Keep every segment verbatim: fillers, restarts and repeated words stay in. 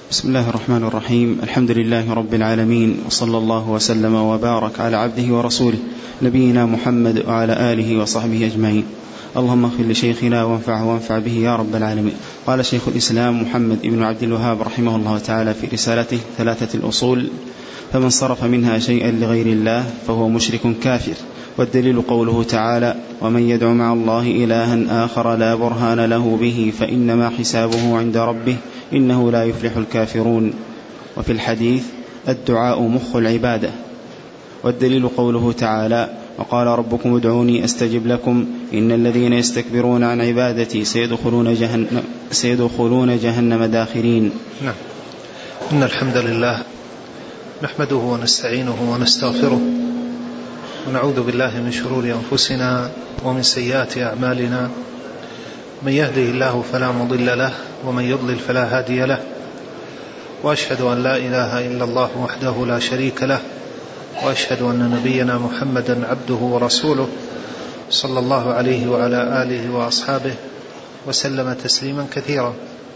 بسم الله الرحمن الرحيم. الحمد لله رب العالمين، وصلى الله وسلم وبارك على عبده ورسوله نبينا محمد وعلى آله وصحبه أجمعين. اللهم اغفر لشيخنا وانفعه وانفع به يا رب العالمين. قال شيخ الإسلام محمد بن عبد الوهاب رحمه الله تعالى في رسالته ثلاثة الأصول: فمن صرف منها شيئا لغير الله فهو مشرك كافر. والدليل قوله تعالى: ومن يدع مع الله إلها آخر لا برهان له به فإنما حسابه عند ربه إنه لا يفلح الكافرون. وفي الحديث: الدعاء مخ العبادة. والدليل قوله تعالى: وقال ربكم ادعوني أستجب لكم إن الذين يستكبرون عن عبادتي سيدخلون جهنم, سيدخلون جهنم داخرين. نعم. إن الحمد لله نحمده ونستعينه ونستغفره ونعوذ بالله من شرور أنفسنا ومن سيئات أعمالنا. من يهده الله فلا مضل له ومن يضلل فلا هادي له، وأشهد أن لا إله إلا الله وحده لا شريك له، وأشهد أن نبينا محمدا عبده ورسوله صلى الله عليه وعلى آله وأصحابه وسلم تسليما كثيرا.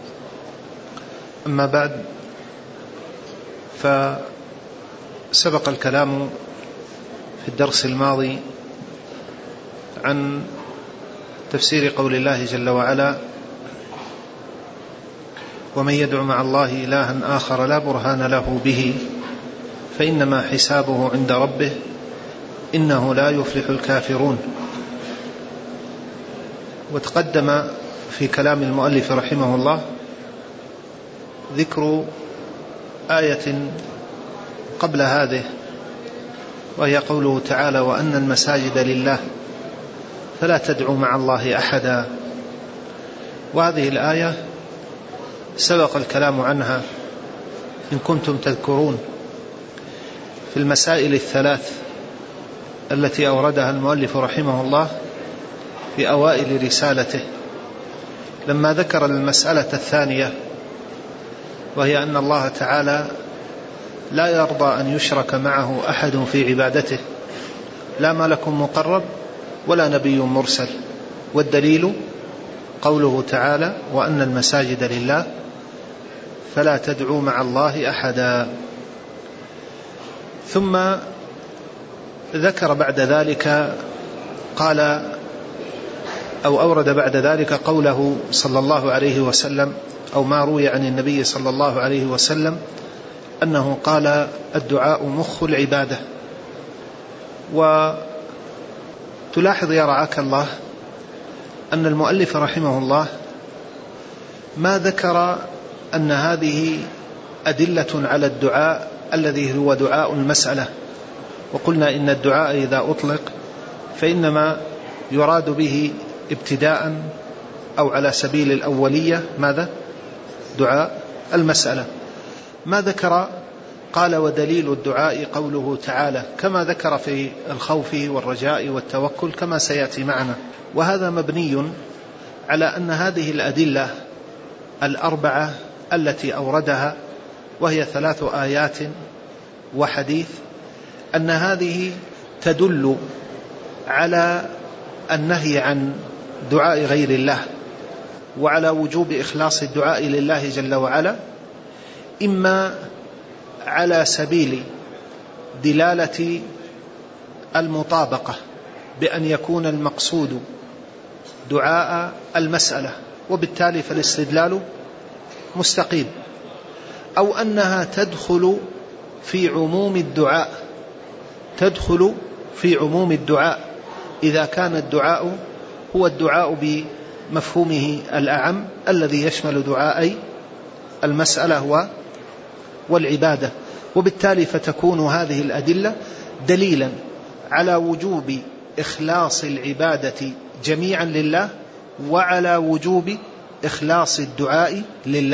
أما بعد، فسبق الكلام في الدرس الماضي عن تفسير قول الله جل وعلا: ومن يدع مع الله إلها آخر لا برهان له به فإنما حسابه عند ربه إنه لا يفلح الكافرون. وتقدم في كلام المؤلف رحمه الله ذكر آية قبل هذه، وهي قوله تعالى: وأن المساجد لله فلا تدعوا مع الله أحدا. وهذه الآية سبق الكلام عنها إن كنتم تذكرون في المسائل الثلاث التي أوردها المؤلف رحمه الله في أوائل رسالته، لما ذكر المسألة الثانية، وهي أن الله تعالى لا يرضى أن يشرك معه أحد في عبادته، لا ملك مقرب ولا نبي مرسل. والدليل قوله تعالى: وأن المساجد لله فلا تدعوا مع الله أحدا. ثم ذكر بعد ذلك قال أو أورد بعد ذلك قوله صلى الله عليه وسلم، أو ما روي عن النبي صلى الله عليه وسلم أنه قال: الدعاء مخ العبادة. وتلاحظ يا رعاك الله أن المؤلف رحمه الله ما ذكر أن هذه أدلة على الدعاء الذي هو دعاء المسألة. وقلنا إن الدعاء إذا أطلق فإنما يراد به ابتداء أو على سبيل الأولية ماذا؟ دعاء المسألة. ما ذكر قال: ودليل الدعاء قوله تعالى، كما ذكر في الخوف والرجاء والتوكل كما سيأتي معنا. وهذا مبني على أن هذه الأدلة الأربعة التي أوردها، وهي ثلاث آيات وحديث، أن هذه تدل على النهي عن دعاء غير الله، وعلى وجوب إخلاص الدعاء لله جل وعلا، إما على سبيل دلالة المطابقة بأن يكون المقصود دعاء المسألة وبالتالي فالاستدلال مستقيم، أو أنها تدخل في عموم الدعاء تدخل في عموم الدعاء إذا كان الدعاء هو الدعاء بمفهومه الأعم الذي يشمل دعاءي المسألة والعبادة. وبالتالي فتكون هذه الأدلة دليلا على وجوب إخلاص العبادة جميعا لله، وعلى وجوب إخلاص الدعاء لله.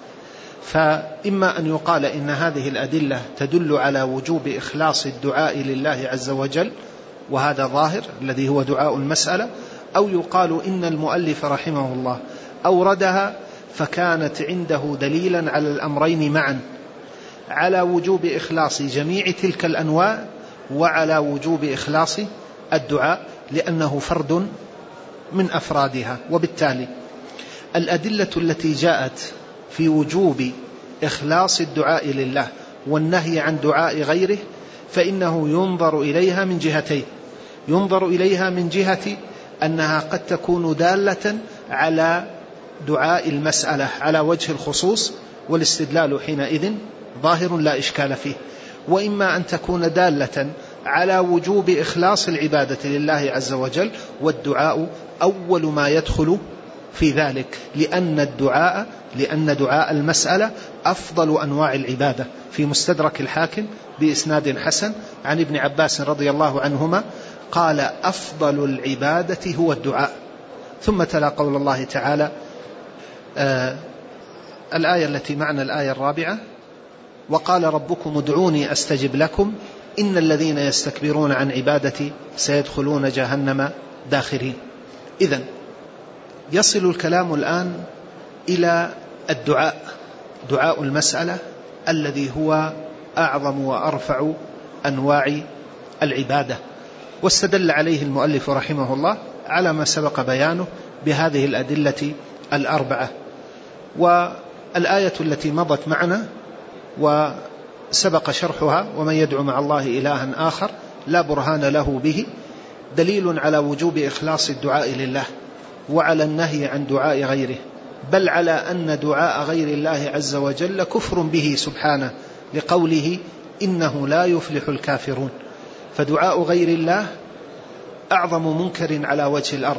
فإما أن يقال إن هذه الأدلة تدل على وجوب إخلاص الدعاء لله عز وجل، وهذا ظاهر الذي هو دعاء المسألة، أو يقال إن المؤلف رحمه الله أوردها فكانت عنده دليلا على الأمرين معا، على وجوب إخلاص جميع تلك الأنواع، وعلى وجوب إخلاص الدعاء لأنه فرد من أفرادها. وبالتالي الأدلة التي جاءت في وجوب إخلاص الدعاء لله والنهي عن دعاء غيره فإنه ينظر إليها من جهتين. ينظر إليها من جهة أنها قد تكون دالة على دعاء المسألة على وجه الخصوص، والاستدلال حينئذ ظاهر لا إشكال فيه، وإما أن تكون دالة على وجوب إخلاص العبادة لله عز وجل، والدعاء أول ما يدخل في ذلك، لأن الدعاء لأن دعاء المسألة أفضل أنواع العبادة. في مستدرك الحاكم بإسناد حسن عن ابن عباس رضي الله عنهما قال: أفضل العبادة هو الدعاء. ثم تلا قول الله تعالى آه الآية التي معنى الآية الرابعة: وقال ربكم ادعوني أستجب لكم إن الذين يستكبرون عن عبادتي سيدخلون جهنم داخرين. إذن يصل الكلام الآن إلى الدعاء، دعاء المسألة الذي هو أعظم وأرفع أنواع العبادة، واستدل عليه المؤلف رحمه الله على ما سبق بيانه بهذه الأدلة الأربعة. والآية التي مضت معنا وسبق شرحها: ومن يدعو مع الله إلها آخر لا برهان له به، دليل على وجوب إخلاص الدعاء لله وعلى النهي عن دعاء غيره، بل على أن دعاء غير الله عز وجل كفر به سبحانه، لقوله: إنه لا يفلح الكافرون. فدعاء غير الله أعظم منكر على وجه الأرض،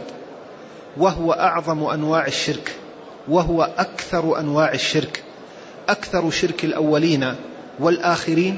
وهو أعظم أنواع الشرك، وهو أكثر أنواع الشرك. أكثر شرك الأولين والآخرين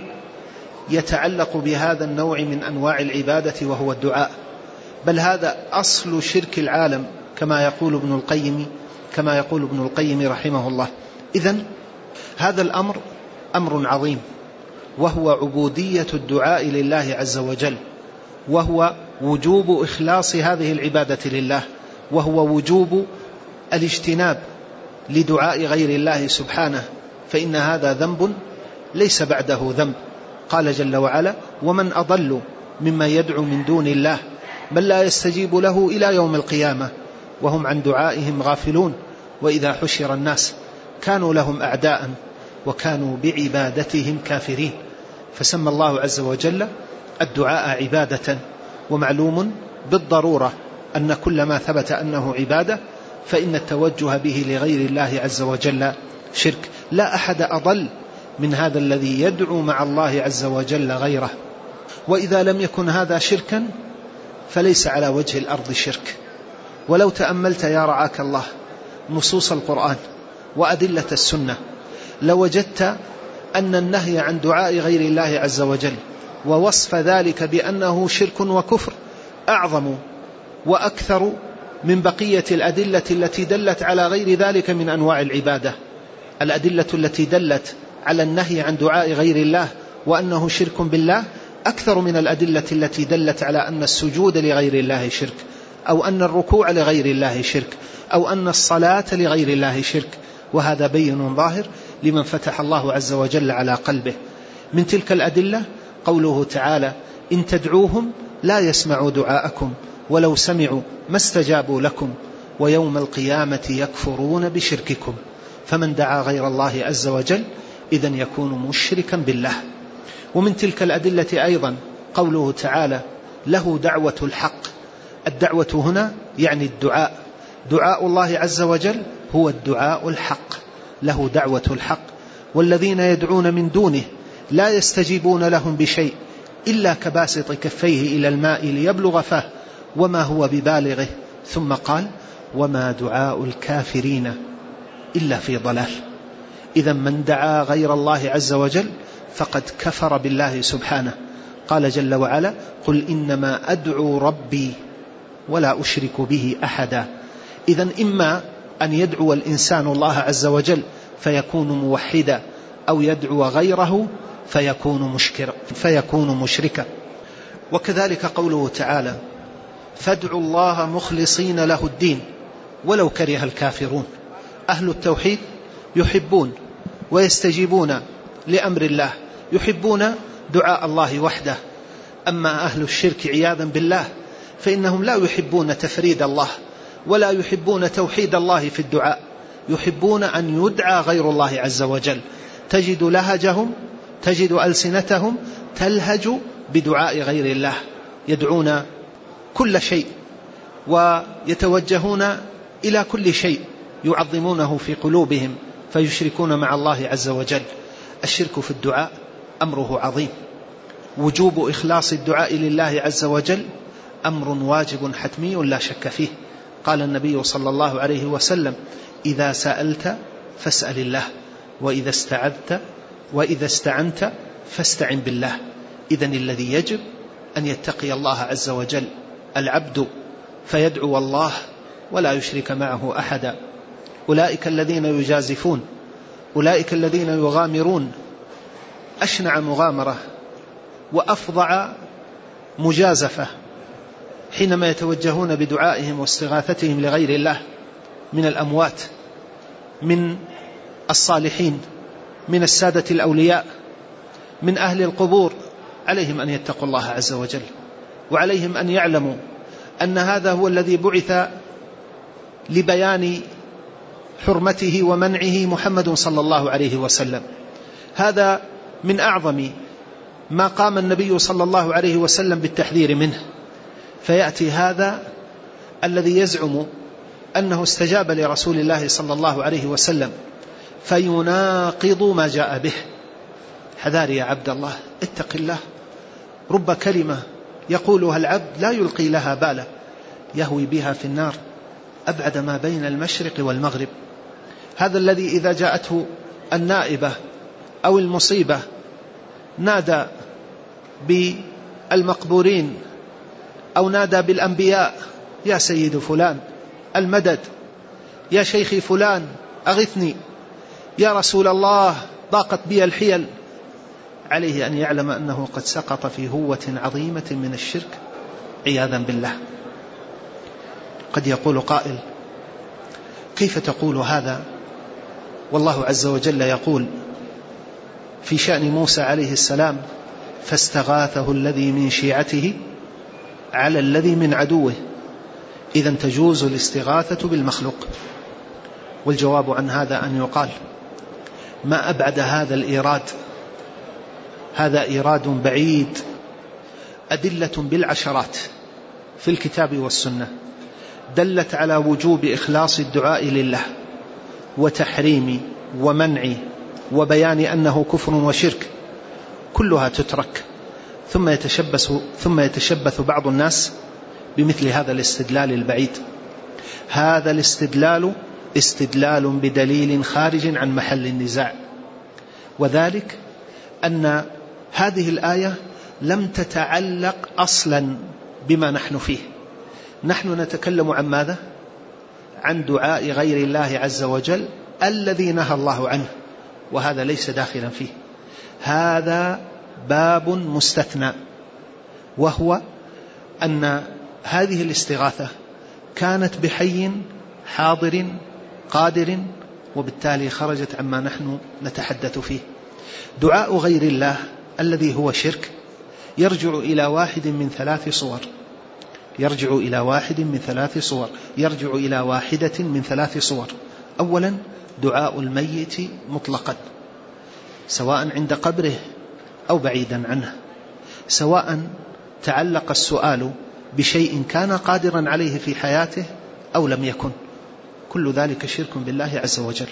يتعلق بهذا النوع من أنواع العبادة وهو الدعاء، بل هذا أصل شرك العالم كما يقول ابن القيم كما يقول ابن القيم رحمه الله. إذن هذا الأمر أمر عظيم، وهو عبودية الدعاء لله عز وجل، وهو وجوب إخلاص هذه العبادة لله، وهو وجوب الاجتناب لدعاء غير الله سبحانه، فإن هذا ذنب ليس بعده ذنب. قال جل وعلا: ومن أضل مما يدعو من دون الله من لا يستجيب له إلى يوم القيامة وهم عن دعائهم غافلون وإذا حشر الناس كانوا لهم أعداء وكانوا بعبادتهم كافرين. فسمى الله عز وجل الدعاء عبادة، ومعلوم بالضرورة أن كل ما ثبت أنه عبادة فإن التوجه به لغير الله عز وجل شرك. لا أحد أضل من هذا الذي يدعو مع الله عز وجل غيره، وإذا لم يكن هذا شركا فليس على وجه الأرض شرك. ولو تأملت يا رعاك الله نصوص القرآن وأدلة السنة لوجدت أن النهي عن دعاء غير الله عز وجل ووصف ذلك بأنه شرك وكفر أعظم وأكثر من بقية الأدلة التي دلت على غير ذلك من أنواع العبادة. الأدلة التي دلت على النهي عن دعاء غير الله وأنه شرك بالله أكثر من الأدلة التي دلت على أن السجود لغير الله شرك، أو أن الركوع لغير الله شرك، أو أن الصلاة لغير الله شرك. وهذا بين ظاهر لمن فتح الله عز وجل على قلبه. من تلك الأدلة قوله تعالى: إن تدعوهم لا يسمعوا دعاءكم ولو سمعوا ما استجابوا لكم ويوم القيامة يكفرون بشرككم. فمن دعا غير الله عز وجل إذن يكون مشركا بالله. ومن تلك الأدلة أيضا قوله تعالى: له دعوة الحق. الدعوة هنا يعني الدعاء، دعاء الله عز وجل هو الدعاء الحق، له دعوة الحق. والذين يدعون من دونه لا يستجيبون لهم بشيء إلا كباسط كفيه إلى الماء ليبلغ فاه وما هو ببالغه. ثم قال: وما دعاء الكافرين إلا في ضلال. إذا من دعا غير الله عز وجل فقد كفر بالله سبحانه. قال جل وعلا: قل إنما أدعو ربي ولا أشرك به أحدا. إذن إما أن يدعو الإنسان الله عز وجل فيكون موحدا، أو يدعو غيره فيكون مشكرا فيكون مشركا. وكذلك قوله تعالى: فادعوا الله مخلصين له الدين ولو كره الكافرون. أهل التوحيد يحبون ويستجيبون لأمر الله، يحبون دعاء الله وحده. أما أهل الشرك عياذا بالله فإنهم لا يحبون تفريد الله ولا يحبون توحيد الله في الدعاء، يحبون أن يدعى غير الله عز وجل. تجد لهجهم تجد ألسنتهم تلهج بدعاء غير الله، يدعون كل شيء ويتوجهون إلى كل شيء، يعظمونه في قلوبهم فيشركون مع الله عز وجل. الشرك في الدعاء أمره عظيم، وجوب إخلاص الدعاء لله عز وجل أمر واجب حتمي لا شك فيه. قال النبي صلى الله عليه وسلم: إذا سألت فاسأل الله، وإذا استعذت وإذا استعنت فاستعن بالله. إذن الذي يجب أن يتقي الله عز وجل العبد فيدعو الله ولا يشرك معه أحدا. أولئك الذين يجازفون، أولئك الذين يغامرون أشنع مغامرة وأفظع مجازفة حينما يتوجهون بدعائهم واستغاثتهم لغير الله من الأموات، من الصالحين، من السادة الأولياء، من أهل القبور. عليهم أن يتقوا الله عز وجل، وعليهم أن يعلموا أن هذا هو الذي بعث لبيان حرمته ومنعه محمد صلى الله عليه وسلم. هذا من أعظم ما قام النبي صلى الله عليه وسلم بالتحذير منه. فيأتي هذا الذي يزعم أنه استجاب لرسول الله صلى الله عليه وسلم فيناقض ما جاء به. حذار يا عبد الله، اتق الله. رب كلمة يقولها العبد لا يلقي لها بالا يهوي بها في النار أبعد ما بين المشرق والمغرب. هذا الذي إذا جاءته النائبة أو المصيبة نادى بالمقبورين أو نادى بالأنبياء: يا سيد فلان المدد، يا شيخي فلان أغثني، يا رسول الله ضاقت بي الحيل. عليه أن يعلم أنه قد سقط في هوة عظيمة من الشرك عياذا بالله. قد يقول قائل: كيف تقول هذا والله عز وجل يقول في شأن موسى عليه السلام: فاستغاثه الذي من شيعته على الذي من عدوه؟ إذن تجوز الاستغاثة بالمخلوق. والجواب عن هذا أن يقال: ما أبعد هذا الإيراد، هذا إيراد بعيد، أدلة بالعشرات في الكتاب والسنة دلت على وجوب إخلاص الدعاء لله وتحريم ومنع وبيان أنه كفر وشرك، كلها تترك. ثم يتشبث, ثم يتشبث بعض الناس بمثل هذا الاستدلال البعيد. هذا الاستدلال استدلال بدليل خارج عن محل النزاع، وذلك أن هذه الآية لم تتعلق أصلا بما نحن فيه. نحن نتكلم عن ماذا؟ عن دعاء غير الله عز وجل الذي نهى الله عنه، وهذا ليس داخلا فيه. هذا باب مستثنى، وهو أن هذه الاستغاثة كانت بحي حاضر قادر، وبالتالي خرجت عما نحن نتحدث فيه. دعاء غير الله الذي هو شرك يرجع إلى واحد من ثلاث صور يرجع إلى واحد من ثلاث صور يرجع إلى واحدة من ثلاث صور. أولا، دعاء الميت مطلقا، سواء عند قبره أو بعيدا عنه، سواء تعلق السؤال بشيء كان قادرا عليه في حياته أو لم يكن، كل ذلك شرك بالله عز وجل.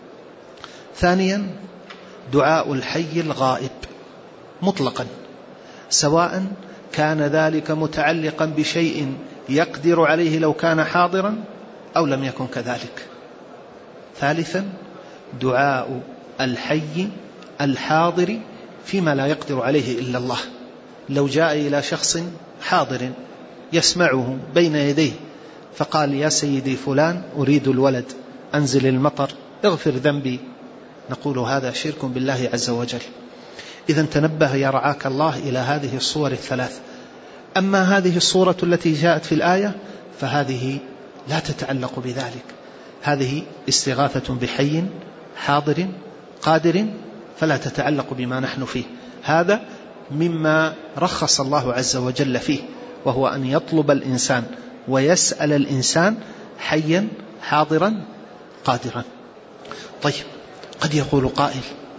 ثانيا، دعاء الحي الغائب مطلقا، سواء كان ذلك متعلقا بشيء يقدر عليه لو كان حاضرا أو لم يكن كذلك. ثالثا، دعاء الحي الحاضر فيما لا يقدر عليه إلا الله. لو جاء إلى شخص حاضر يسمعه بين يديه فقال: يا سيدي فلان أريد الولد، أنزل المطر، اغفر ذنبي، نقول هذا شرك بالله عز وجل. إذن تنبه يا رعاك الله إلى هذه الصور الثلاث. أما هذه الصورة التي جاءت في الآية فهذه لا تتعلق بذلك، هذه استغاثة بحي حاضر قادر، فلا تتعلق بما نحن فيه. هذا مما رخص الله عز وجل فيه، وهو أن يطلب الإنسان ويسأل الإنسان حيا حاضرا قادرا. طيب، قد يقول قائل: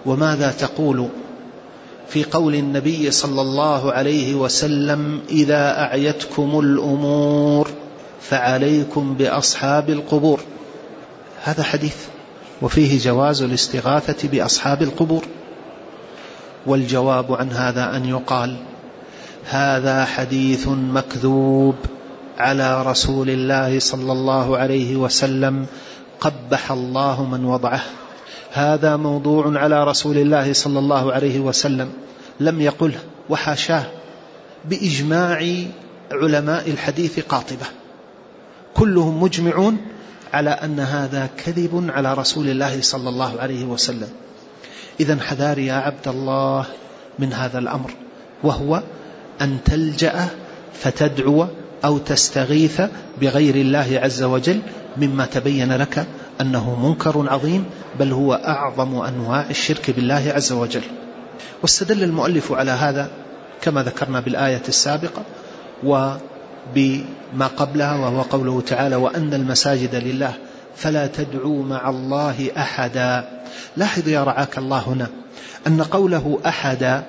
وماذا تقول في قول النبي صلى الله عليه وسلم إذا أعيتكم الأمور فعليكم بأصحاب القبور؟ هذا حديث وفيه جواز الاستغاثة بأصحاب القبور. والجواب عن هذا أن يقال هذا حديث مكذوب على رسول الله صلى الله عليه وسلم، قبح الله من وضعه. هذا موضوع على رسول الله صلى الله عليه وسلم، لم يقله وحاشاه، بإجماع علماء الحديث قاطبة، كلهم مجمعون على أن هذا كذب على رسول الله صلى الله عليه وسلم. إذن حذار يا عبد الله من هذا الأمر، وهو أن تلجأ فتدعو أو تستغيث بغير الله عز وجل، مما تبين لك أنه منكر عظيم، بل هو أعظم أنواع الشرك بالله عز وجل. واستدل المؤلف على هذا كما ذكرنا بالآية السابقة وبما قبلها، وهو قوله تعالى وأن المساجد لله فلا تدعوا مع الله أحدا. لاحظ يا رعاك الله هنا أن قوله أحدا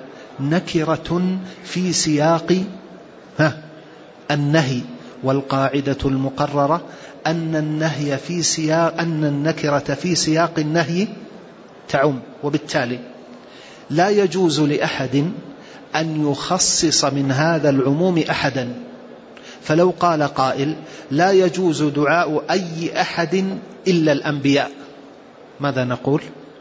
نكرة في سياق ها النهي، والقاعدة المقررة أن النهي في سياق أن النكرة في سياق النهي تعم، وبالتالي لا يجوز لأحد أن يخصص من هذا العموم أحدا. فلو قال قائل لا يجوز دعاء أي أحد إلا الأنبياء، ماذا نقول؟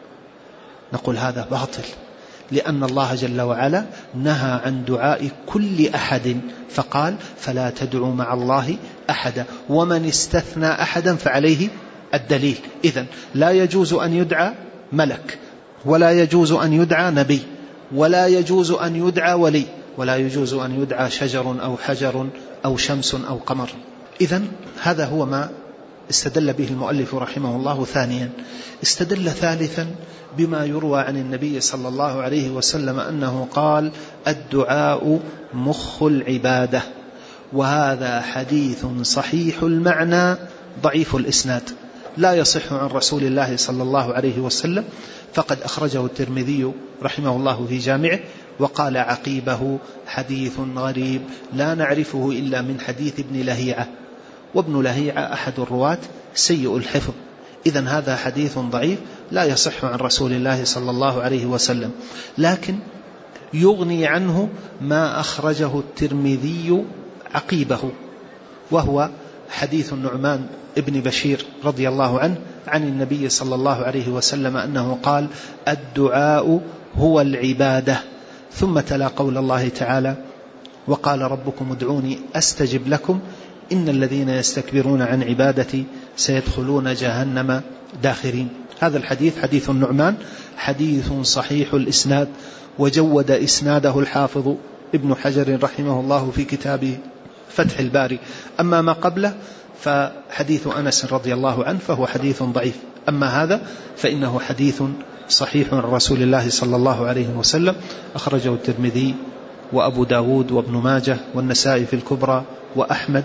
نقول هذا باطل، لأن الله جل وعلا نهى عن دعاء كل أحد، فقال فلا تدعوا مع الله أحدا، ومن استثنى أحدا فعليه الدليل. إذن لا يجوز أن يدعى ملك، ولا يجوز أن يدعى نبي، ولا يجوز أن يدعى ولي، ولا يجوز أن يدعى شجر أو حجر أو شمس أو قمر. إذن هذا هو ما استدل به المؤلف رحمه الله. ثانيا استدل ثالثا بما يروى عن النبي صلى الله عليه وسلم أنه قال الدعاء مخ العبادة، وهذا حديث صحيح المعنى ضعيف الإسناد، لا يصح عن رسول الله صلى الله عليه وسلم، فقد أخرجه الترمذي رحمه الله في جامعه، وقال عقيبه حديث غريب لا نعرفه إلا من حديث ابن لهيعة، وابن لهيعة أحد الرواة سيء الحفظ. إذن هذا حديث ضعيف لا يصح عن رسول الله صلى الله عليه وسلم، لكن يغني عنه ما أخرجه الترمذي عقيبه، وهو حديث النعمان ابن بشير رضي الله عنه عن النبي صلى الله عليه وسلم أنه قال الدعاء هو العبادة. ثم تلا قول الله تعالى وقال ربكم ادعوني أستجب لكم إن الذين يستكبرون عن عبادتي سيدخلون جهنم داخرين. هذا الحديث حديث النعمان حديث صحيح الإسناد، وجود إسناده الحافظ ابن حجر رحمه الله في كتابه فتح الباري. أما ما قبله فحديث أنس رضي الله عنه فهو حديث ضعيف، أما هذا فإنه حديث صحيح عن رسول الله صلى الله عليه وسلم، أخرجه الترمذي وأبو داود وابن ماجه والنسائي في الكبرى وأحمد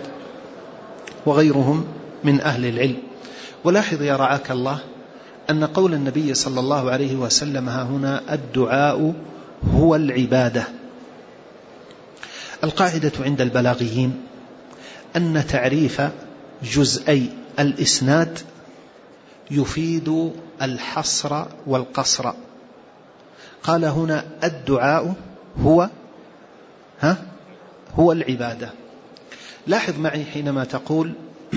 وغيرهم من أهل العلم. ولاحظ يا رعاك الله أن قول النبي صلى الله عليه وسلم ها هنا الدعاء هو العبادة. القاعدة عند البلاغيين أن تعريف جزئي الإسناد يفيد الحصر والقصر. قال هنا الدعاء هو ها هو العبادة. لاحظ معي حينما تقول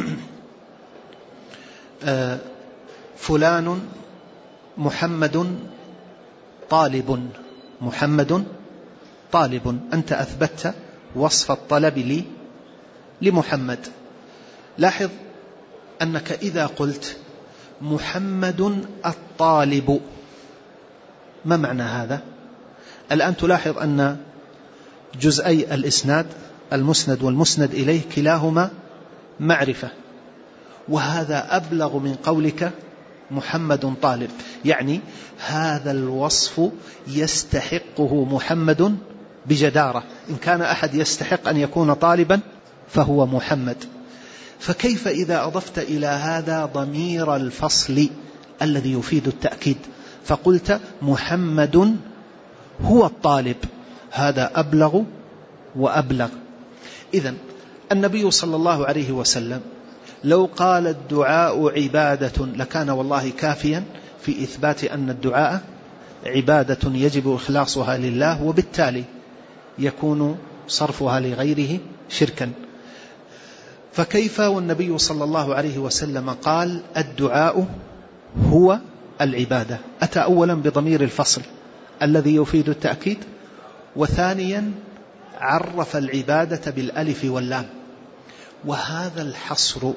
آه فلان محمد طالب، محمد طالب، أنت أثبتت وصف الطلب لي لمحمد. لاحظ أنك إذا قلت محمد الطالب، ما معنى هذا؟ الآن تلاحظ أن جزئي الإسناد المسند والمسند إليه كلاهما معرفة، وهذا أبلغ من قولك محمد طالب، يعني هذا الوصف يستحقه محمد بجدارة، إن كان أحد يستحق أن يكون طالبا فهو محمد. فكيف إذا أضفت إلى هذا ضمير الفصل الذي يفيد التأكيد، فقلت محمد هو الطالب، هذا أبلغ وأبلغ. إذن النبي صلى الله عليه وسلم لو قال الدعاء عبادة لكان والله كافيا في إثبات أن الدعاء عبادة يجب إخلاصها لله، وبالتالي يكون صرفها لغيره شركا. فكيف والنبي صلى الله عليه وسلم قال الدعاء هو العبادة؟ أتى أولا بضمير الفصل الذي يفيد التأكيد، وثانيا عرف العبادة بالألف واللام. وهذا الحصر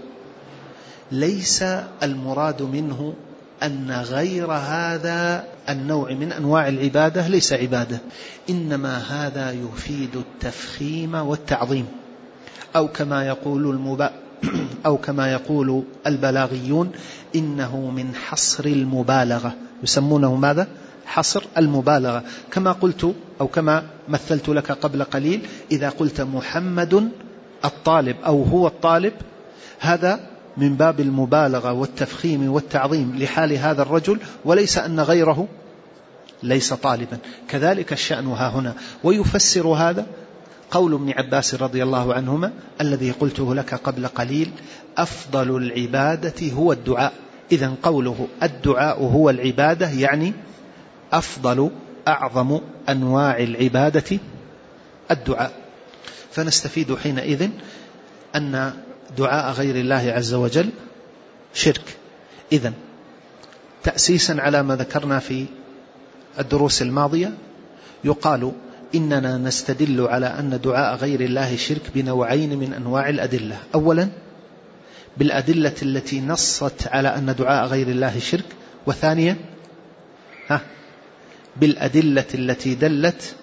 ليس المراد منه أن غير هذا النوع من أنواع العبادة ليس عبادة، إنما هذا يفيد التفخيم والتعظيم، أو كما يقول المب... أو كما يقول البلاغيون إنه من حصر المبالغة، يسمونه ماذا؟ حصر المبالغة. كما قلت أو كما مثلت لك قبل قليل، إذا قلت محمد الطالب أو هو الطالب، هذا من باب المبالغة والتفخيم والتعظيم لحال هذا الرجل، وليس أن غيره ليس طالبا. كذلك الشأن ها هنا. ويفسر هذا قول ابن عباس رضي الله عنهما الذي قلته لك قبل قليل: أفضل العبادة هو الدعاء. إذن قوله الدعاء هو العبادة يعني أفضل أعظم أنواع العبادة الدعاء. فنستفيد حينئذ أن دعاء غير الله عز وجل شرك. إذن تأسيسا على ما ذكرنا في الدروس الماضية، يقال إننا نستدل على أن دعاء غير الله شرك بنوعين من أنواع الأدلة. أولا بالأدلة التي نصت على أن دعاء غير الله شرك، وثانيا ها بالأدلة التي دلت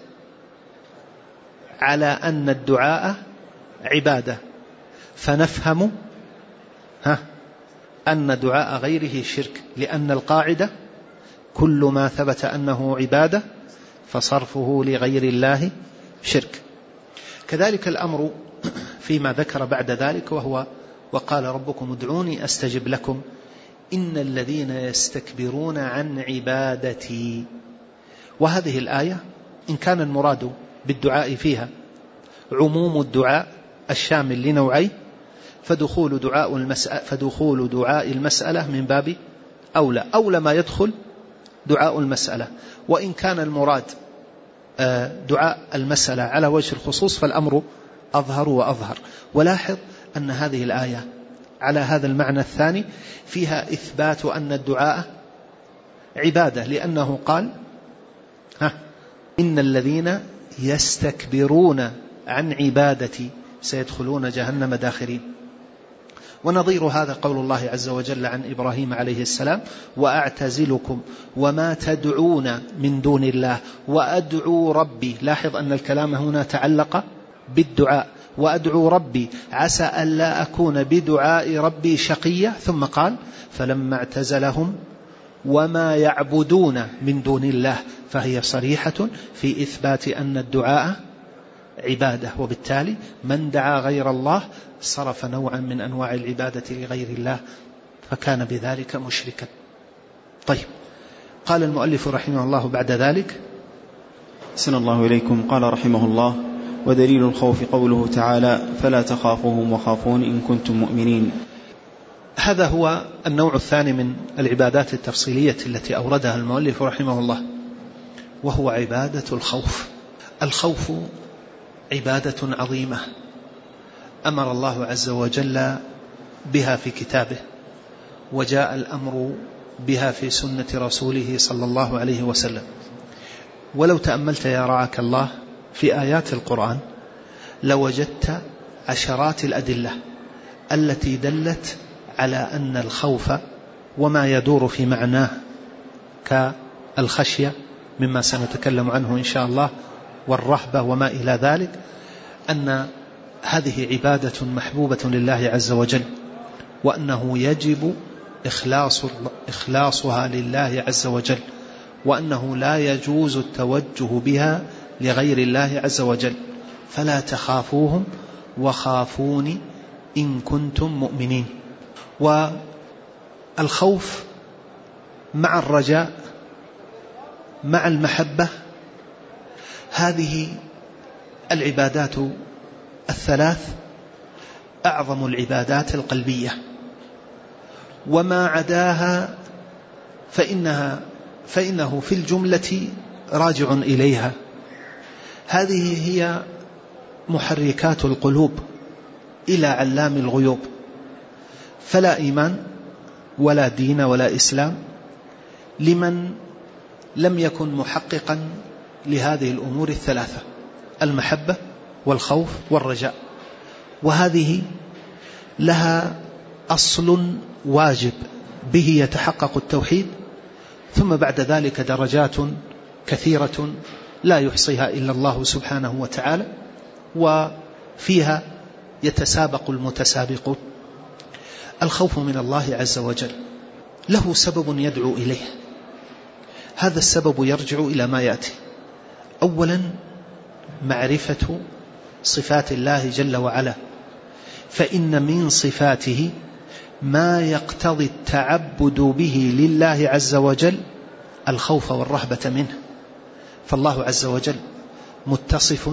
على أن الدعاء عبادة، فنفهم ها أن دعاء غيره شرك، لأن القاعدة كل ما ثبت أنه عبادة فصرفه لغير الله شرك. كذلك الأمر فيما ذكر بعد ذلك، وهو وقال ربكم ادعوني أستجب لكم إن الذين يستكبرون عن عبادتي. وهذه الآية إن كان المراد بالدعاء فيها عموم الدعاء الشامل لنوعي، فدخول دعاء المسألة, فدخول دعاء المسألة من باب أولى أولى ما يدخل دعاء المسألة. وإن كان المراد دعاء المسألة على وجه الخصوص فالأمر أظهر وأظهر. ولاحظ أن هذه الآية على هذا المعنى الثاني فيها إثبات أن الدعاء عبادة، لأنه قال ها إن الذين يستكبرون عن عبادتي سيدخلون جهنم داخرين. ونظير هذا قول الله عز وجل عن إبراهيم عليه السلام: وأعتزلكم وما تدعون من دون الله وأدعو ربي. لاحظ أن الكلام هنا تعلق بالدعاء، وأدعو ربي عسى ألا أكون بدعاء ربي شقيا. ثم قال: فلما اعتزلهم وما يعبدون من دون الله، فهي صريحة في إثبات أن الدعاء عبادة، وبالتالي من دعا غير الله صرف نوعا من أنواع العبادة لغير الله فكان بذلك مشركا. طيب، قال المؤلف رحمه الله بعد ذلك: أحسن الله إليكم. قال رحمه الله: ودليل الخوف قوله تعالى: فلا تخافوهم وخافون إن كنتم مؤمنين. هذا هو النوع الثاني من العبادات التفصيلية التي أوردها المؤلف رحمه الله، وهو عبادة الخوف. الخوف عبادة عظيمة أمر الله عز وجل بها في كتابه، وجاء الأمر بها في سنة رسوله صلى الله عليه وسلم. ولو تأملت يا رعاك الله في آيات القرآن لوجدت عشرات الأدلة التي دلت على أن الخوف وما يدور في معناه كالخشية مما سنتكلم عنه إن شاء الله، والرهبة وما إلى ذلك، أن هذه عبادة محبوبة لله عز وجل، وأنه يجب إخلاص إخلاصها لله عز وجل، وأنه لا يجوز التوجه بها لغير الله عز وجل. فلا تخافوهم وخافوني إن كنتم مؤمنين. والخوف مع الرجاء مع المحبة هذه العبادات الثلاث أعظم العبادات القلبية، وما عداها فإنها فإنه في الجملة راجع إليها. هذه هي محركات القلوب إلى علام الغيوب، فلا إيمان ولا دين ولا إسلام لمن لم يكن محققا لهذه الأمور الثلاثة: المحبة والخوف والرجاء. وهذه لها أصل واجب به يتحقق التوحيد، ثم بعد ذلك درجات كثيرة لا يحصيها إلا الله سبحانه وتعالى، وفيها يتسابق المتسابقون. الخوف من الله عز وجل له سبب يدعو إليه، هذا السبب يرجع إلى ما يأتي. أولا معرفة صفات الله جل وعلا، فإن من صفاته ما يقتضي التعبد به لله عز وجل الخوف والرهبة منه. فالله عز وجل متصف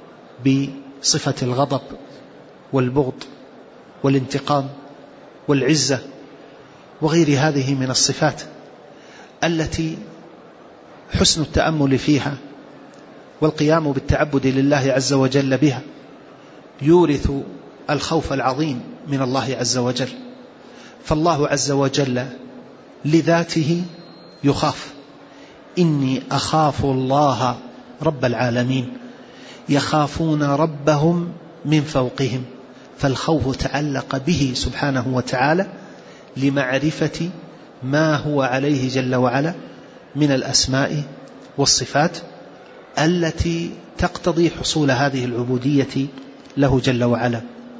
بصفة الغضب والبغض والانتقام والعزة وغير هذه من الصفات التي حسن التأمل فيها والقيام بالتعبد لله عز وجل بها يورث الخوف العظيم من الله عز وجل. فالله عز وجل لذاته يخاف: إني أخاف الله رب العالمين. يخافون ربهم من فوقهم، فالخوف تعلق به سبحانه وتعالى لمعرفة ما هو عليه جل وعلا من الأسماء والصفات التي تقتضي حصول هذه العبودية له جل وعلا.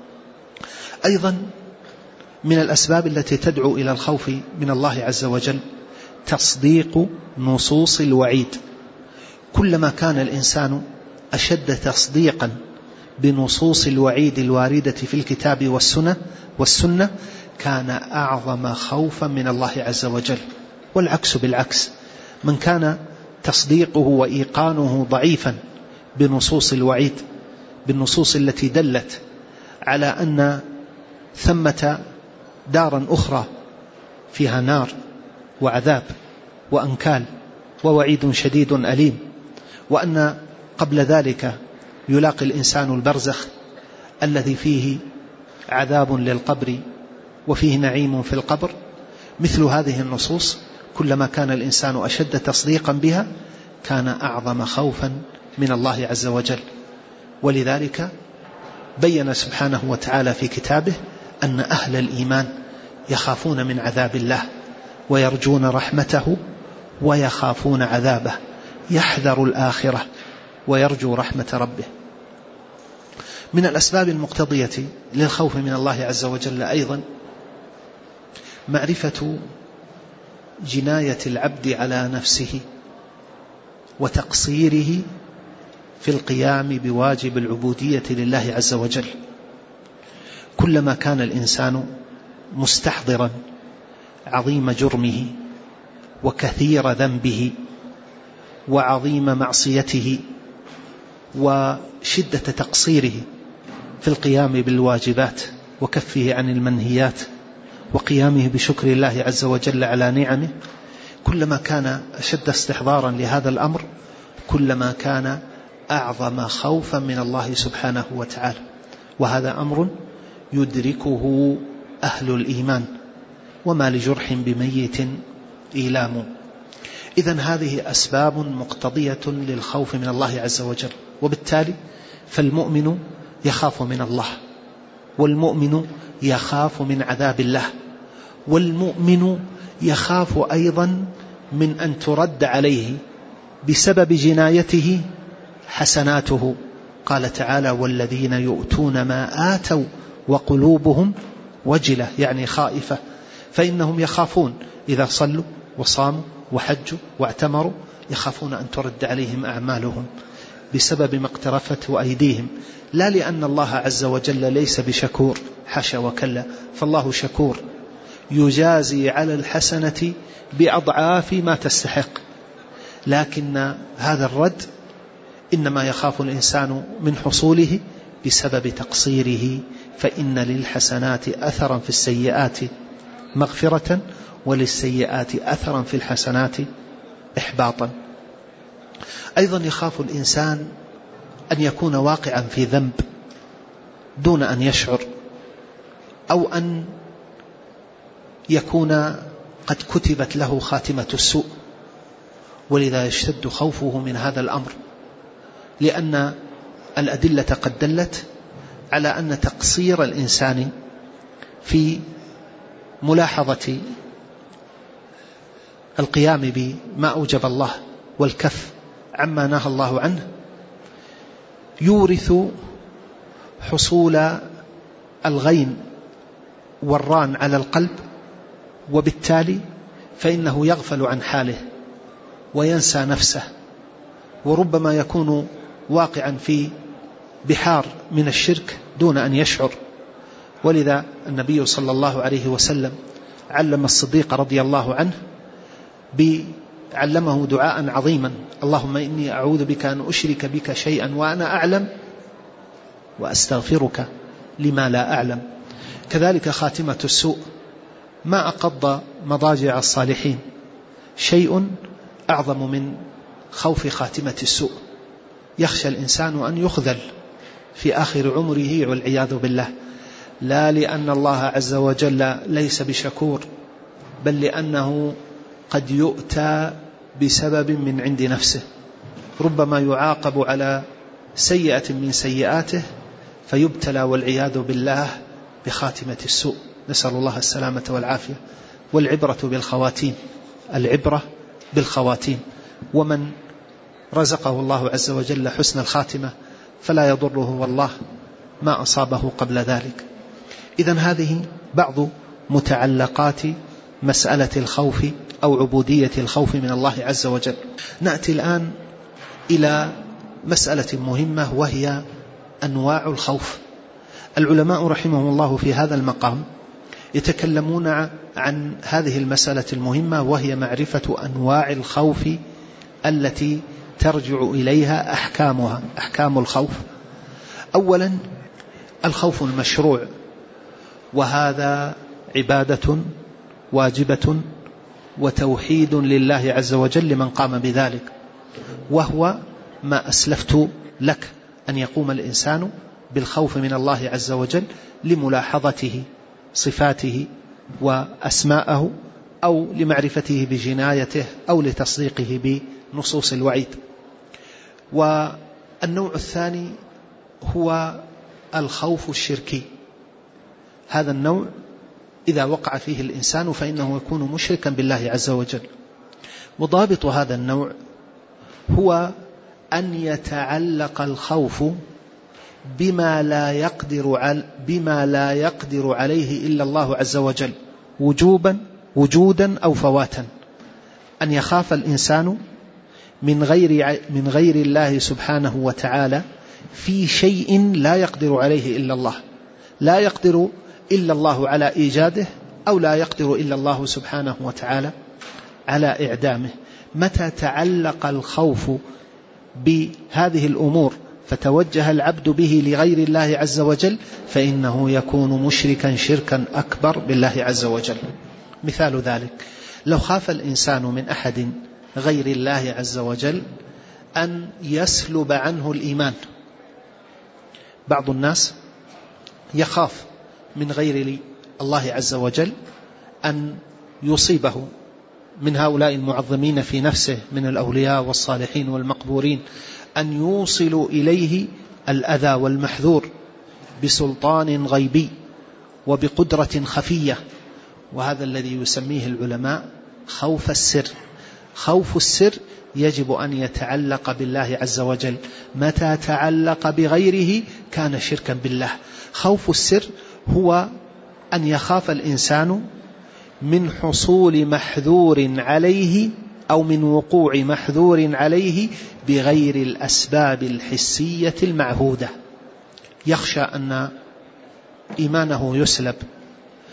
أيضا من الأسباب التي تدعو إلى الخوف من الله عز وجل تصديق نصوص الوعيد. كلما كان الإنسان أشد تصديقا بنصوص الوعيد الواردة في الكتاب والسنة والسنة كان أعظم خوفا من الله عز وجل. والعكس بالعكس، من كان تصديقه وإيقانه ضعيفا بنصوص الوعيد، بالنصوص التي دلت على أن ثمة دارا أخرى فيها نار وعذاب وأنكال ووعيد شديد أليم، وأن قبل ذلك يلاقي الإنسان البرزخ الذي فيه عذاب للقبر وفيه نعيم في القبر، مثل هذه النصوص كلما كان الإنسان أشد تصديقا بها كان أعظم خوفا من الله عز وجل. ولذلك بين سبحانه وتعالى في كتابه أن أهل الإيمان يخافون من عذاب الله ويرجون رحمته ويخافون عذابه، يحذر الآخرة ويرجو رحمة ربه. من الأسباب المقتضية للخوف من الله عز وجل أيضا معرفة جناية العبد على نفسه وتقصيره في القيام بواجب العبودية لله عز وجل. كلما كان الإنسان مستحضرا عظيم جرمه وكثير ذنبه وعظيم معصيته وشدة تقصيره في القيام بالواجبات وكفه عن المنهيات وقيامه بشكر الله عز وجل على نعمه، كلما كان أشد استحضارا لهذا الأمر كلما كان أعظم خوفا من الله سبحانه وتعالى. وهذا أمر يدركه أهل الإيمان، وما لجرح بميت إيلام. إذن هذه أسباب مقتضية للخوف من الله عز وجل. وبالتالي فالمؤمن يخاف من الله، والمؤمن يخاف من عذاب الله، والمؤمن يخاف أيضا من أن ترد عليه بسبب جنايته حسناته. قال تعالى: والذين يؤتون ما آتوا وقلوبهم وجلة، يعني خائفة، فإنهم يخافون إذا صلوا وصاموا وحجوا واعتمروا يخافون أن ترد عليهم أعمالهم بسبب ما اقترفت أيديهم، لا لأن الله عز وجل ليس بشكور، حاشا وكلا، فالله شكور يجازي على الحسنة بأضعاف ما تستحق، لكن هذا الرد إنما يخاف الإنسان من حصوله بسبب تقصيره، فإن للحسنات أثرا في السيئات مغفرة، وللسيئات أثرا في الحسنات إحباطا. أيضا يخاف الإنسان أن يكون واقعا في ذنب دون أن يشعر، أو أن يكون قد كتبت له خاتمة السوء، ولذا يشتد خوفه من هذا الأمر، لأن الأدلة قد دلت على أن تقصير الإنسان في ملاحظة القيام بما أوجب الله والكف عما نهى الله عنه يورث حصول الغين والران على القلب، وبالتالي فإنه يغفل عن حاله وينسى نفسه، وربما يكون واقعا في بحار من الشرك دون أن يشعر. ولذا النبي صلى الله عليه وسلم علم الصديق رضي الله عنه علمه دعاء عظيما: اللهم إني أعوذ بك أن أشرك بك شيئا وأنا أعلم، وأستغفرك لما لا أعلم. كذلك خاتمة السوء، ما أقض مضاجع الصالحين شيء أعظم من خوف خاتمة السوء. يخشى الإنسان أن يخذل في آخر عمره والعياذ بالله، لا لأن الله عز وجل ليس بشكور، بل لأنه قد يؤتى بسبب من عند نفسه، ربما يعاقب على سيئة من سيئاته فيبتلى والعياذ بالله بخاتمة السوء، نسأل الله السلامة والعافية. والعبرة بالخواتيم، العبرة بالخواتيم، ومن رزقه الله عز وجل حسن الخاتمة فلا يضره والله ما أصابه قبل ذلك. إذن هذه بعض متعلقات مسألة الخوف أو عبودية الخوف من الله عز وجل. نأتي الآن إلى مسألة مهمة، وهي أنواع الخوف. العلماء رحمهم الله في هذا المقام يتكلمون عن هذه المسألة المهمة، وهي معرفة أنواع الخوف التي ترجع إليها أحكامها، أحكام الخوف. أولا الخوف المشروع، وهذا عبادة واجبة وتوحيد لله عز وجل لمن قام بذلك، وهو ما أسلفت لك، أن يقوم الإنسان بالخوف من الله عز وجل لملاحظته صفاته وأسماءه، أو لمعرفته بجنايته، أو لتصديقه بنصوص الوعيد. والنوع الثاني هو الخوف الشركي. هذا النوع إذا وقع فيه الإنسان فإنه يكون مشركا بالله عز وجل. وضابط هذا النوع هو أن يتعلق الخوف بما لا يقدر على بما لا يقدر عليه إلا الله عز وجل، وجوبا وجودا أو فواتا. أن يخاف الإنسان من غير من غير الله سبحانه وتعالى في شيء لا يقدر عليه إلا الله، لا يقدر إلا الله على إيجاده، أو لا يقدر إلا الله سبحانه وتعالى على إعدامه. متى تعلق الخوف بهذه الأمور فتوجه العبد به لغير الله عز وجل فإنه يكون مشركا شركا أكبر بالله عز وجل. مثال ذلك: لو خاف الإنسان من أحد غير الله عز وجل أن يسلب عنه الإيمان. بعض الناس يخاف من غير الله عز وجل أن يصيبه من هؤلاء المعظمين في نفسه من الأولياء والصالحين والمقبورين أن يوصلوا إليه الأذى والمحذور بسلطان غيبي وبقدرة خفية، وهذا الذي يسميه العلماء خوف السر. خوف السر يجب أن يتعلق بالله عز وجل، متى تعلق بغيره كان شركا بالله. خوف السر هو أن يخاف الإنسان من حصول محذور عليه أو من وقوع محذور عليه بغير الأسباب الحسية المعهودة. يخشى أن إيمانه يسلب،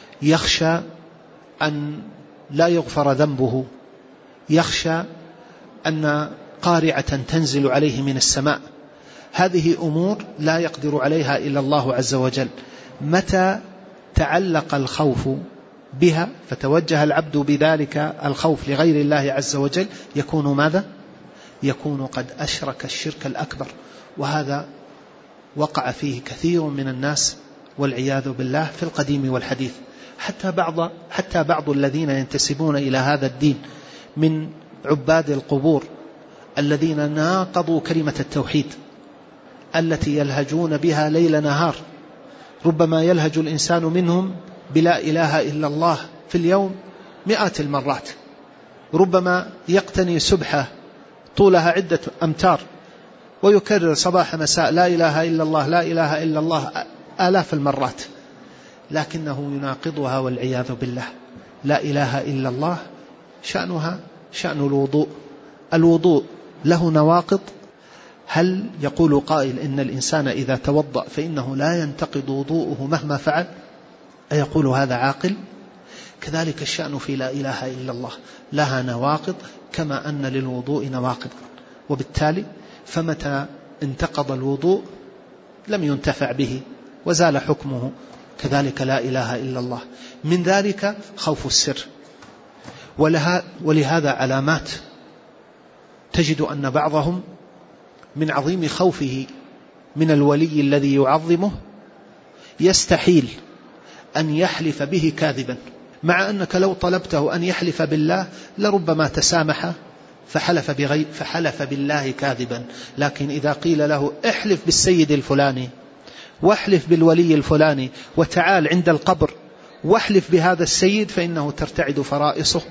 يخشى أن لا يغفر ذنبه، يخشى أن قارعة تنزل عليه من السماء. هذه أمور لا يقدر عليها إلا الله عز وجل. متى تعلق الخوف بها فتوجه العبد بذلك الخوف لغير الله عز وجل يكون ماذا؟ يكون قد أشرك الشرك الأكبر، وهذا وقع فيه كثير من الناس والعياذ بالله في القديم والحديث. حتى بعض, حتى بعض الذين ينتسبون إلى هذا الدين من عباد القبور الذين ناقضوا كلمة التوحيد التي يلهجون بها ليل نهار، ربما يلهج الإنسان منهم بلا إله إلا الله في اليوم مئات المرات، ربما يقتني سبحة طولها عدة أمتار ويكرر صباح مساء لا إله إلا الله لا إله إلا الله آلاف المرات، لكنه يناقضها والعياذ بالله. لا إله إلا الله شأنها شأن الوضوء. الوضوء له نواقض. هل يقول قائل إن الإنسان إذا توضأ فإنه لا ينتقض وضوءه مهما فعل؟ أيقول هذا عاقل؟ كذلك الشأن في لا إله إلا الله، لها نواقض كما أن للوضوء نواقض، وبالتالي فمتى انتقض الوضوء لم ينتفع به وزال حكمه. كذلك لا إله إلا الله. من ذلك خوف السر، ولهذا علامات تجد أن بعضهم من عظيم خوفه من الولي الذي يعظمه يستحيل أن يحلف به كاذبا، مع أنك لو طلبته أن يحلف بالله لربما تسامح فحلف, بغير فحلف بالله كاذبا. لكن إذا قيل له احلف بالسيد الفلاني واحلف بالولي الفلاني وتعال عند القبر واحلف بهذا السيد، فإنه ترتعد فرائصه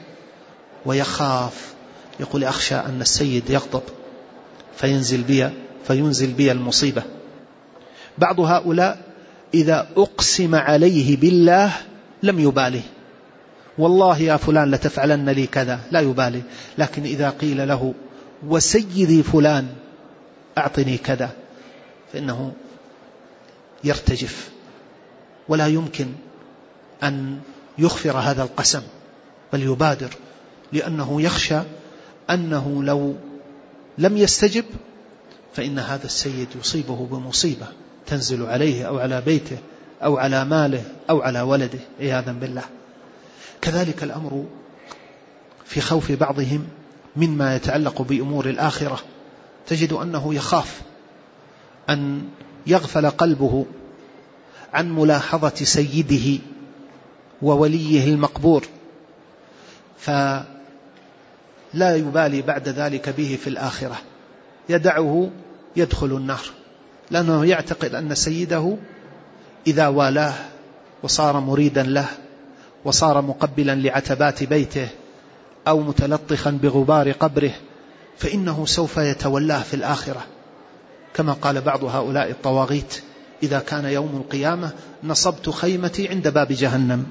ويخاف، يقول أخشى أن السيد يغضب فينزل بي, فينزل بي المصيبة. بعض هؤلاء إذا أقسم عليه بالله لم يبالي، والله يا فلان لتفعلن لي كذا، لا يبالي. لكن إذا قيل له وسيدي فلان أعطني كذا فإنه يرتجف ولا يمكن أن يغفر هذا القسم، بل يبادر، لأنه يخشى أنه لو لم يستجب فإن هذا السيد يصيبه بمصيبة تنزل عليه أو على بيته أو على ماله أو على ولده عياذا بالله. كذلك الأمر في خوف بعضهم مما يتعلق بأمور الآخرة، تجد أنه يخاف أن يغفل قلبه عن ملاحظة سيده ووليه المقبور فلا يبالي بعد ذلك به في الآخرة، يدعه يدخل النار، لأنه يعتقد أن سيده إذا والاه وصار مريدا له وصار مقبلا لعتبات بيته أو متلطخا بغبار قبره فإنه سوف يتولاه في الآخرة، كما قال بعض هؤلاء الطواغيت إذا كان يوم القيامة نصبت خيمتي عند باب جهنم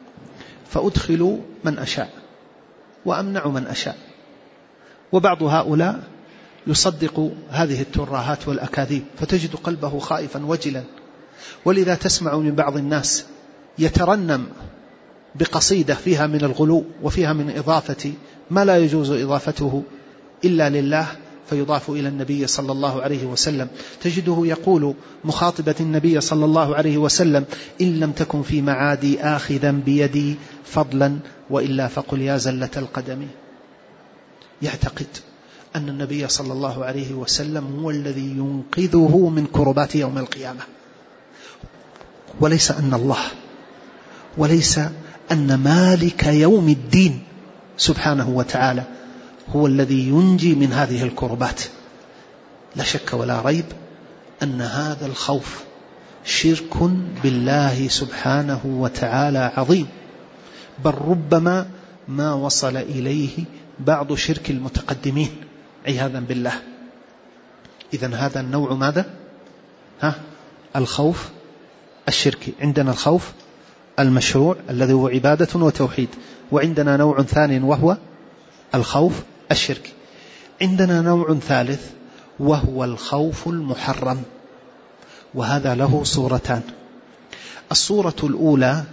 فأدخل من أشاء وأمنع من أشاء. وبعض هؤلاء يصدق هذه الترهات والأكاذيب فتجد قلبه خائفا وجلا. ولذا تسمع من بعض الناس يترنم بقصيدة فيها من الغلو وفيها من إضافة ما لا يجوز إضافته إلا لله فيضاف إلى النبي صلى الله عليه وسلم. تجده يقول مخاطبة النبي صلى الله عليه وسلم إن لم تكن في معادي آخذا بيدي فضلا وإلا فقل يا زلة القدم. يعتقد أن النبي صلى الله عليه وسلم هو الذي ينقذه من كربات يوم القيامة، وليس أن الله وليس أن مالك يوم الدين سبحانه وتعالى هو الذي ينجي من هذه الكربات. لا شك ولا ريب أن هذا الخوف شرك بالله سبحانه وتعالى عظيم، بل ربما ما وصل إليه بعض شرك المتقدمين عياذا بالله. إذن هذا النوع ماذا؟ ها؟ الخوف الشركي. عندنا الخوف المشروع الذي هو عبادة وتوحيد، وعندنا نوع ثاني وهو الخوف الشركي. عندنا نوع ثالث وهو الخوف المحرم، وهذا له صورتان. الصورة الأولى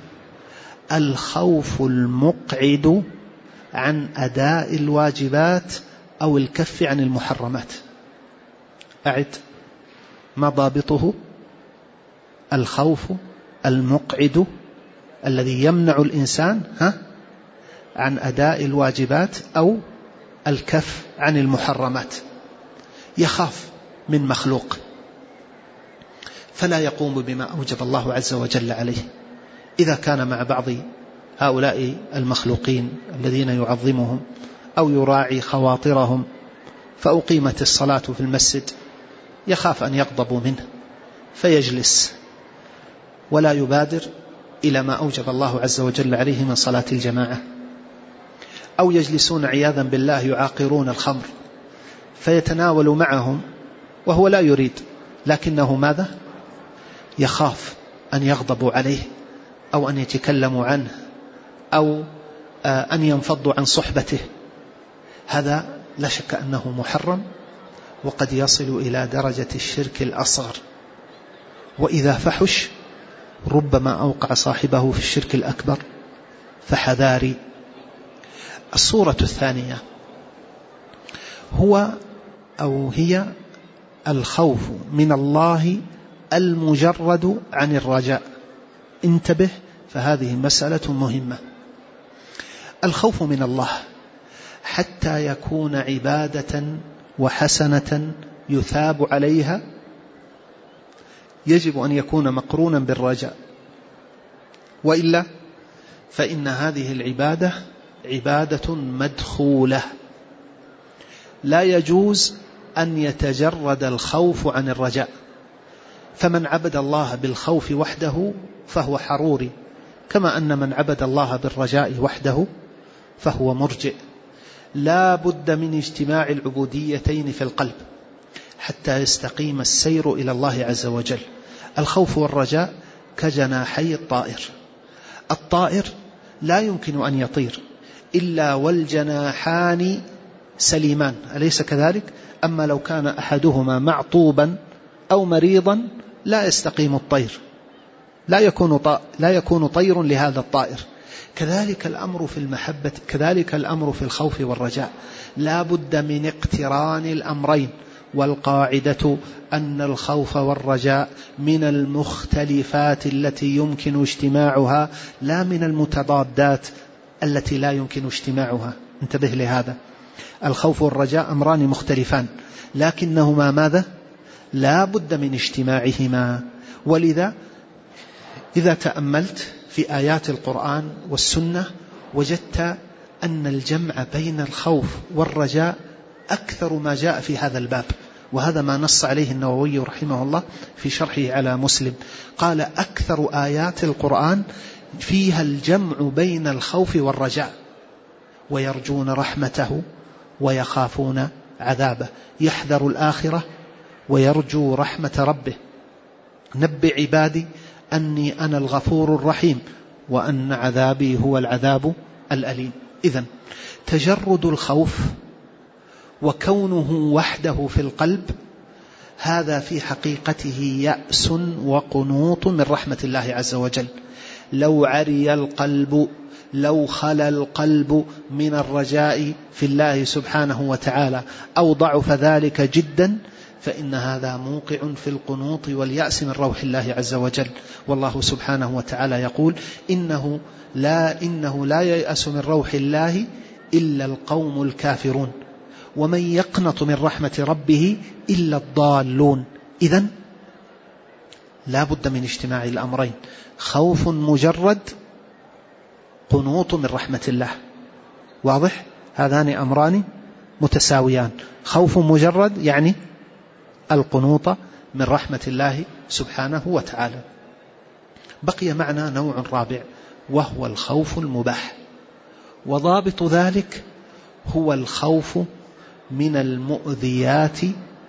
الخوف المقعد عن أداء الواجبات أو الكف عن المحرمات. أعد: ما ضابطه؟ الخوف المقعد الذي يمنع الإنسان ها عن أداء الواجبات أو الكف عن المحرمات. يخاف من مخلوق فلا يقوم بما أوجب الله عز وجل عليه. إذا كان مع بعض هؤلاء المخلوقين الذين يعظمهم أو يراعي خواطرهم فأقيمت الصلاة في المسجد، يخاف أن يغضبوا منه فيجلس ولا يبادر إلى ما أوجب الله عز وجل عليه من صلاة الجماعة. أو يجلسون عياذا بالله يعاقرون الخمر فيتناول معهم وهو لا يريد، لكنه ماذا؟ يخاف أن يغضبوا عليه أو أن يتكلموا عنه أو أن ينفضوا عن صحبته. هذا لا شك أنه محرم، وقد يصل إلى درجة الشرك الأصغر، وإذا فحش ربما أوقع صاحبه في الشرك الأكبر، فحذاري. الصورة الثانية هو أو هي الخوف من الله المجرد عن الرجاء. انتبه، فهذه مسألة مهمة. الخوف من الله حتى يكون عبادة وحسنة يثاب عليها يجب أن يكون مقرونا بالرجاء، وإلا فإن هذه العبادة عبادة مدخولة. لا يجوز أن يتجرد الخوف عن الرجاء، فمن عبد الله بالخوف وحده فهو حروري، كما أن من عبد الله بالرجاء وحده فهو مرجئ. لا بد من اجتماع العبوديتين في القلب حتى يستقيم السير إلى الله عز وجل. الخوف والرجاء كجناحي الطائر. الطائر لا يمكن أن يطير إلا والجناحان سليمان، أليس كذلك؟ أما لو كان أحدهما معطوبا أو مريضا لا يستقيم الطير، لا يكون طا... لا يكون طير لهذا الطائر. كذلك الأمر في المحبة، كذلك الأمر في الخوف والرجاء، لا بد من اقتران الأمرين. والقاعدة أن الخوف والرجاء من المختلفات التي يمكن اجتماعها، لا من المتضادات التي لا يمكن اجتماعها. انتبه لهذا، الخوف والرجاء أمران مختلفان، لكنهما ماذا؟ لا بد من اجتماعهما. ولذا إذا تأملت في آيات القرآن والسنة وجدت أن الجمع بين الخوف والرجاء أكثر ما جاء في هذا الباب، وهذا ما نص عليه النووي رحمه الله في شرحه على مسلم. قال أكثر آيات القرآن فيها الجمع بين الخوف والرجاء، ويرجون رحمته ويخافون عذابه، يحذر الآخرة ويرجو رحمة ربه. نبئ عبادي أني أنا الغفور الرحيم وأن عذابي هو العذاب الأليم. إذن تجرد الخوف وكونه وحده في القلب هذا في حقيقته يأس وقنوط من رحمة الله عز وجل. لو عري القلب، لو خلا القلب من الرجاء في الله سبحانه وتعالى أو ضعف ذلك جدا، فإن هذا موقع في القنوط واليأس من روح الله عز وجل. والله سبحانه وتعالى يقول إنه لا, إنه لا ييأس من روح الله إلا القوم الكافرون، ومن يقنط من رحمة ربه إلا الضالون. إذن لا بد من اجتماع الأمرين، خوف مجرد، قنوط من رحمة الله. واضح؟ هذان أمران متساويان، خوف مجرد يعني القنوط من رحمة الله سبحانه وتعالى. بقي معنا نوع رابع وهو الخوف المباح، وضابط ذلك هو الخوف من المؤذيات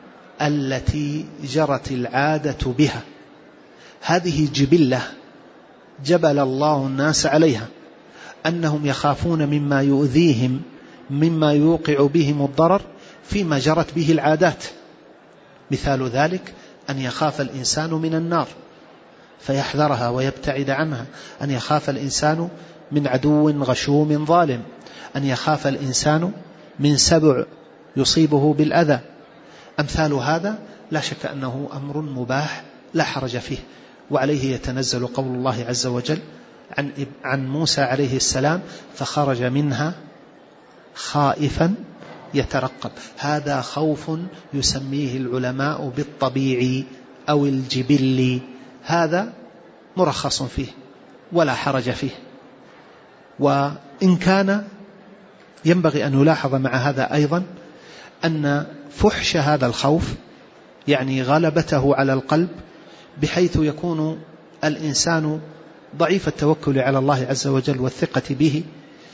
التي جرت العادة بها. هذه جبلة جبل الله الناس عليها، أنهم يخافون مما يؤذيهم، مما يوقع بهم الضرر فيما جرت به العادات. مثال ذلك أن يخاف الإنسان من النار فيحذرها ويبتعد عنها، أن يخاف الإنسان من عدو غشوم ظالم، أن يخاف الإنسان من سبع يصيبه بالأذى. أمثال هذا لا شك أنه أمر مباح لا حرج فيه، وعليه يتنزل قول الله عز وجل عن, عن موسى عليه السلام: فخرج منها خائفا يترقب. هذا خوف يسميه العلماء بالطبيعي أو الجبلي، هذا مرخص فيه ولا حرج فيه. وإن كان ينبغي أن يلاحظ مع هذا أيضا أن فحش هذا الخوف يعني غلبته على القلب بحيث يكون الإنسان ضعيف التوكل على الله عز وجل والثقة به،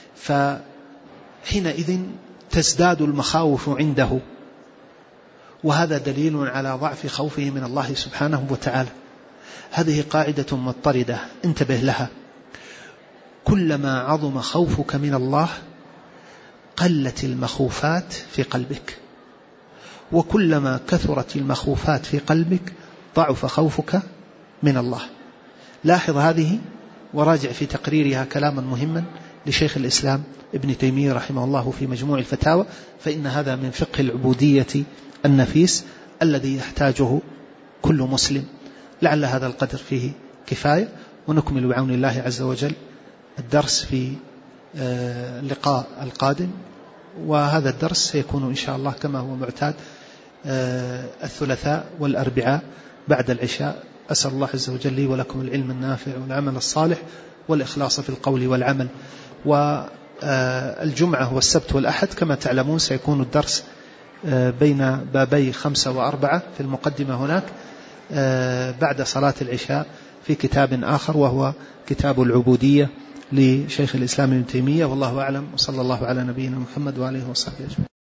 فحينئذ تزداد المخاوف عنده، وهذا دليل على ضعف خوفه من الله سبحانه وتعالى. هذه قاعدة مضطردة انتبه لها: كلما عظم خوفك من الله قلت المخوفات في قلبك، وكلما كثرت المخوفات في قلبك ضعف خوفك من الله. لاحظ هذه وراجع في تقريرها كلاما مهما لشيخ الإسلام ابن تيمية رحمه الله في مجموع الفتاوى، فإن هذا من فقه العبودية النفيس الذي يحتاجه كل مسلم. لعل هذا القدر فيه كفاية، ونكمل بعون الله عز وجل الدرس في اللقاء القادم، وهذا الدرس سيكون إن شاء الله كما هو معتاد الثلاثاء والأربعاء بعد العشاء. أسأل الله عز وجل لي ولكم العلم النافع والعمل الصالح والإخلاص في القول والعمل. والجمعة والسبت والأحد كما تعلمون سيكون الدرس بين بابي خمسة وأربعة في المقدمة هناك بعد صلاة العشاء في كتاب آخر وهو كتاب العبودية لشيخ الإسلام ابن تيمية. والله أعلم، وصلى الله على نبينا محمد وآله وصحبه أجمعين.